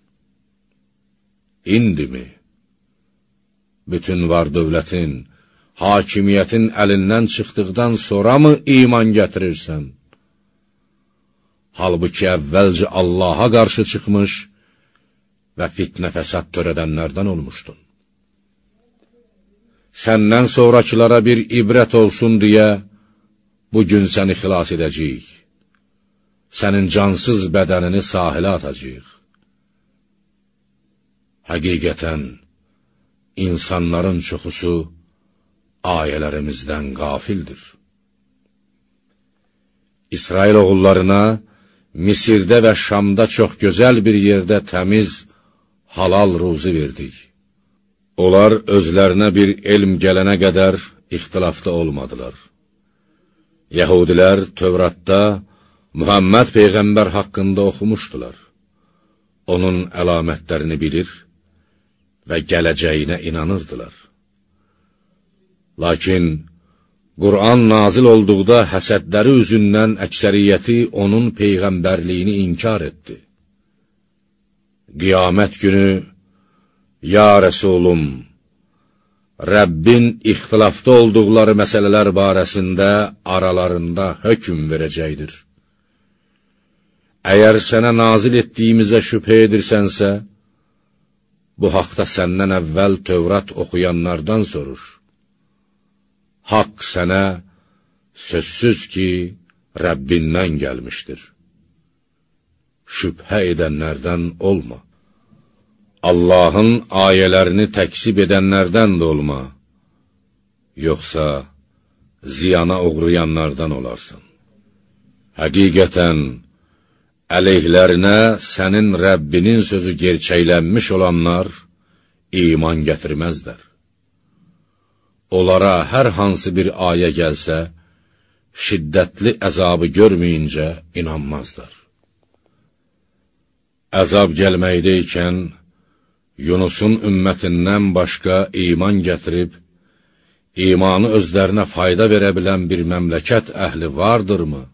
İndimi? Bütün var dövlətin, hakimiyyətin əlindən çıxdıqdan sonra mı iman gətirirsən? Halbuki əvvəlcə Allaha qarşı çıxmış və fitnə fəsad törədənlərdən olmuşdun. Səndən sonrakılara bir ibrət olsun deyə, bugün səni xilas edəcəyik. Sənin cansız bədənini sahilə atacaq. Həqiqətən, insanların çoxusu ayələrimizdən qafildir. İsrail oğullarına Misirdə və Şamda çox gözəl bir yerdə təmiz, halal ruzi verdik. Onlar özlərinə bir elm gələnə qədər ixtilafda olmadılar. Yəhudilər Tövratda Muhammed Peyğəmbər haqqında oxumuşdular. Onun əlamətlərini bilir və gələcəyinə inanırdılar. Lakin Qur'an nazil olduqda həsədləri üzündən əksəriyyəti onun peyğəmbərliyini inkar etdi. Qiyamət günü, ya Rəsulum, Rəbbin ixtilafda olduqları məsələlər barəsində aralarında hökm verəcəkdir. Əgər sənə nazil etdiyimizə şübhə edirsənsə, bu haqda səndən əvvəl Tövrat oxuyanlardan soruş. Haqq sənə sözsüz ki, Rəbbindən gəlmişdir. Şübhə edənlərdən olma. Allahın ayələrini təksib edənlərdən də olma. Yoxsa ziyana uğrayanlardan olarsan. Həqiqətən, əleyhlərinə sənin Rəbbinin sözü gerçəklənmiş olanlar iman gətirməzlər. Onlara hər hansı bir ayə gəlsə, şiddətli əzabı görməyincə inanmazlar. Əzab gəlməkdəykən, Yunusun ümmətindən başqa iman gətirib, imanı özlərinə fayda verə bilən bir məmləkət əhli vardırmı?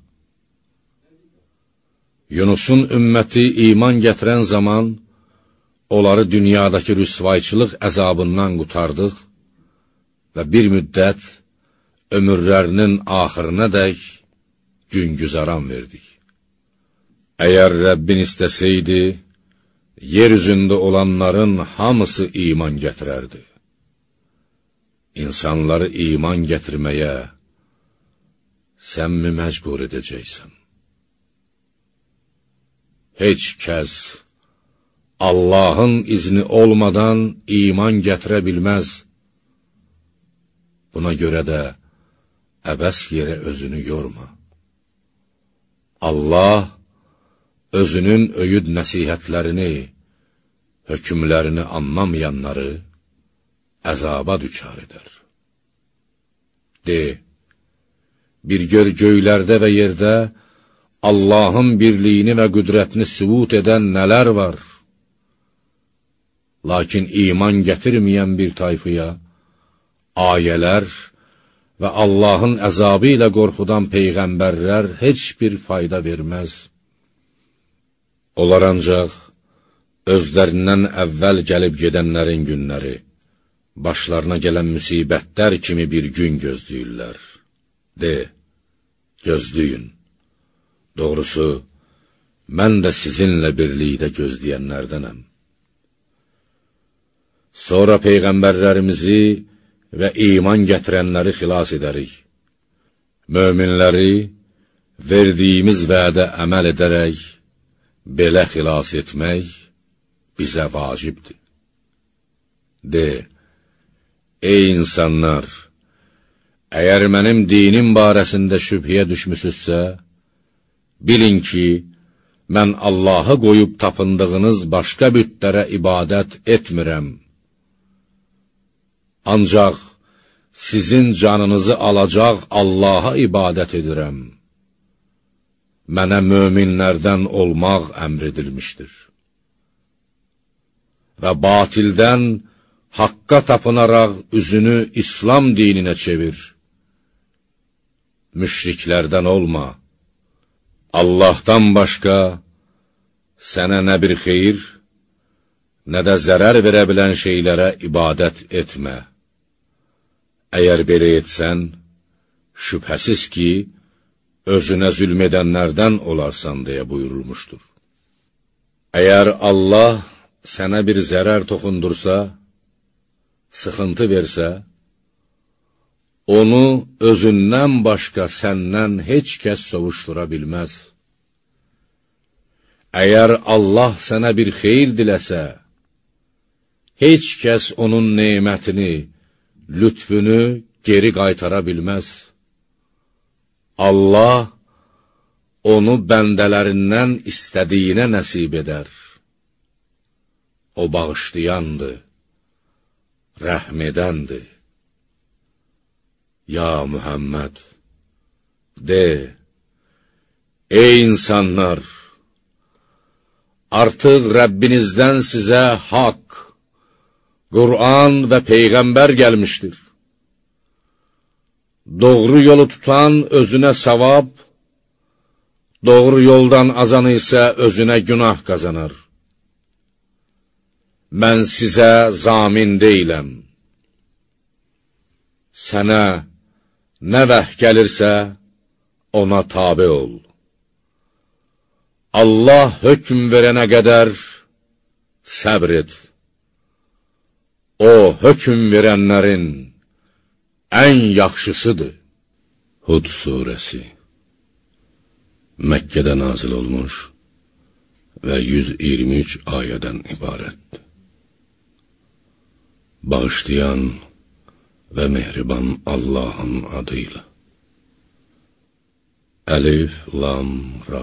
Yunusun ümməti iman gətirən zaman, onları dünyadakı rüsvayçılıq əzabından qutardıq və bir müddət ömürlərinin axırına dək gün-güzaran verdik. Əgər Rəbbin istəsəydi, yer üzündə olanların hamısı iman gətirərdi. İnsanları iman gətirməyə sən mi məcbur edəcəksən? Heç kəs Allahın izni olmadan iman gətirə bilməz. Buna görə də əbəs yerə özünü yorma. Allah özünün öyüd nəsihətlərini, hökmlərini anlamayanları əzaba düçar edər. De, bir gör göylərdə və yerdə Allahın birliyini və qüdrətini sübut edən nələr var? Lakin iman gətirməyən bir tayfıya ayələr və Allahın əzabı ilə qorxudan peyğəmbərlər heç bir fayda verməz. Onlar ancaq özlərindən əvvəl gəlib gedənlərin günləri, başlarına gələn müsibətlər kimi bir gün gözləyirlər. De, gözləyin. Doğrusu, mən də sizinlə birlikdə gözləyənlərdənəm. Sonra peyğəmbərlərimizi və iman gətirənləri xilas edərik. Möminləri verdiyimiz vədə əməl edərək, belə xilas etmək bizə vacibdir. De, ey insanlar, əgər mənim dinim barəsində şübhəyə düşmüsünüzsə, bilin ki, mən Allahı qoyub tapındığınız başqa bütlərə ibadət etmirəm. Ancaq sizin canınızı alacaq Allaha ibadət edirəm. Mənə möminlərdən olmaq əmr edilmişdir. Və batildən haqqa tapınaraq üzünü İslam dininə çevir. Müşriklərdən olma. Allahdan başqa sənə nə bir xeyir, nə də zərər verə bilən şeylərə ibadət etmə. Əgər belə etsən, şübhəsiz ki, özünə zülm edənlərdən olarsan, deyə buyurulmuşdur. Əgər Allah sənə bir zərər toxundursa, sıxıntı versə, onu özündən başqa səndən heç kəs sovuşdura bilməz. Əgər Allah sənə bir xeyir diləsə, heç kəs onun nemətini, lütfünü geri qaytara bilməz. Allah onu bəndələrindən istədiyinə nəsib edər. O bağışlayandır, rəhm edəndir. Ya Muhammed, de, ey insanlar, artıq Rəbbinizdən sizə haqq, Qur'an və Peyğəmbər gəlmişdir. Doğru yolu tutan özünə savab, doğru yoldan azanı isə özünə günah qazanar. Mən sizə zamin deyiləm. Sənə nə vəh gəlirsə, ona tabe ol. Allah hökm verənə qədər səbr et. O, hökm verənlərin ən yaxşısıdır. Hud surəsi Məkkədə nazil olmuş və yüz iyirmi üç ayədən ibarətdir. Bağışlayan və mehriban Allahın adıyla. Əlif, Lam, Ra.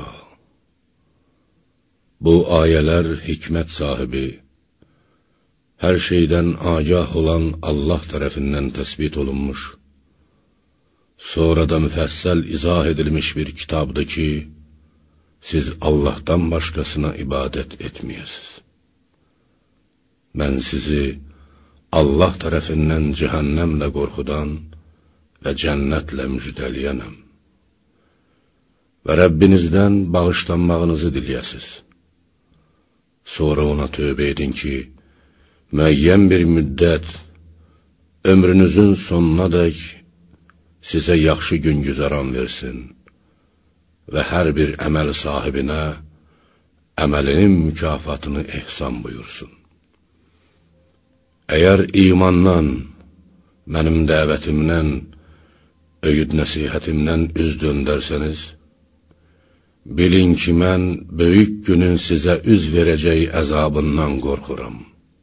Bu ayələr hikmət sahibi, hər şeydən agah olan Allah tərəfindən təsbit olunmuş, sonra da müfəssəl izah edilmiş bir kitabdır ki, siz Allahdan başqasına ibadət etməyəsiniz. Mən sizi Allah tərəfindən cəhənnəmlə qorxudan və cənnətlə müjdəliyənəm. Və Rəbbinizdən bağışlanmağınızı diləyəsiniz. Sonra ona tövbə edin ki, müəyyən bir müddət, ömrünüzün sonuna dək sizə yaxşı gün güzəran versin və hər bir əməl sahibinə əməlinin mükafatını ehsan buyursun. Əgər imandan, mənim dəvətimdən, öyüd nəsihətimdən üz döndərsəniz, bilin ki, mən böyük günün sizə üz verəcək əzabından qorxuram.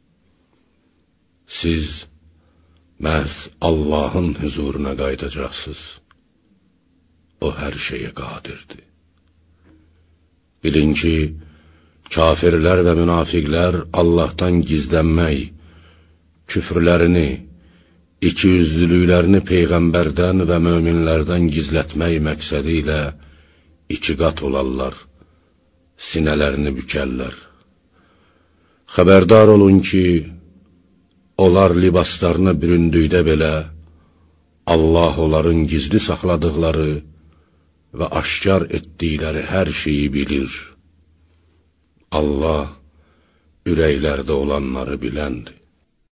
Siz məhz Allahın huzuruna qayıdacaqsınız. O hər şeyə qadirdir. Bilin ki, kafirlər və münafiqlər Allahdan gizlənmək, küfrlərini, ikiyüzlülüklərini Peyğəmbərdən və möminlərdən gizlətmək məqsədi ilə iki qat olarlar, sinələrini bükərlər. Xəbərdar olun ki, onlar libaslarına büründükdə belə, Allah onların gizli saxladıqları və aşkar etdikləri hər şeyi bilir. Allah ürəklərdə olanları biləndir.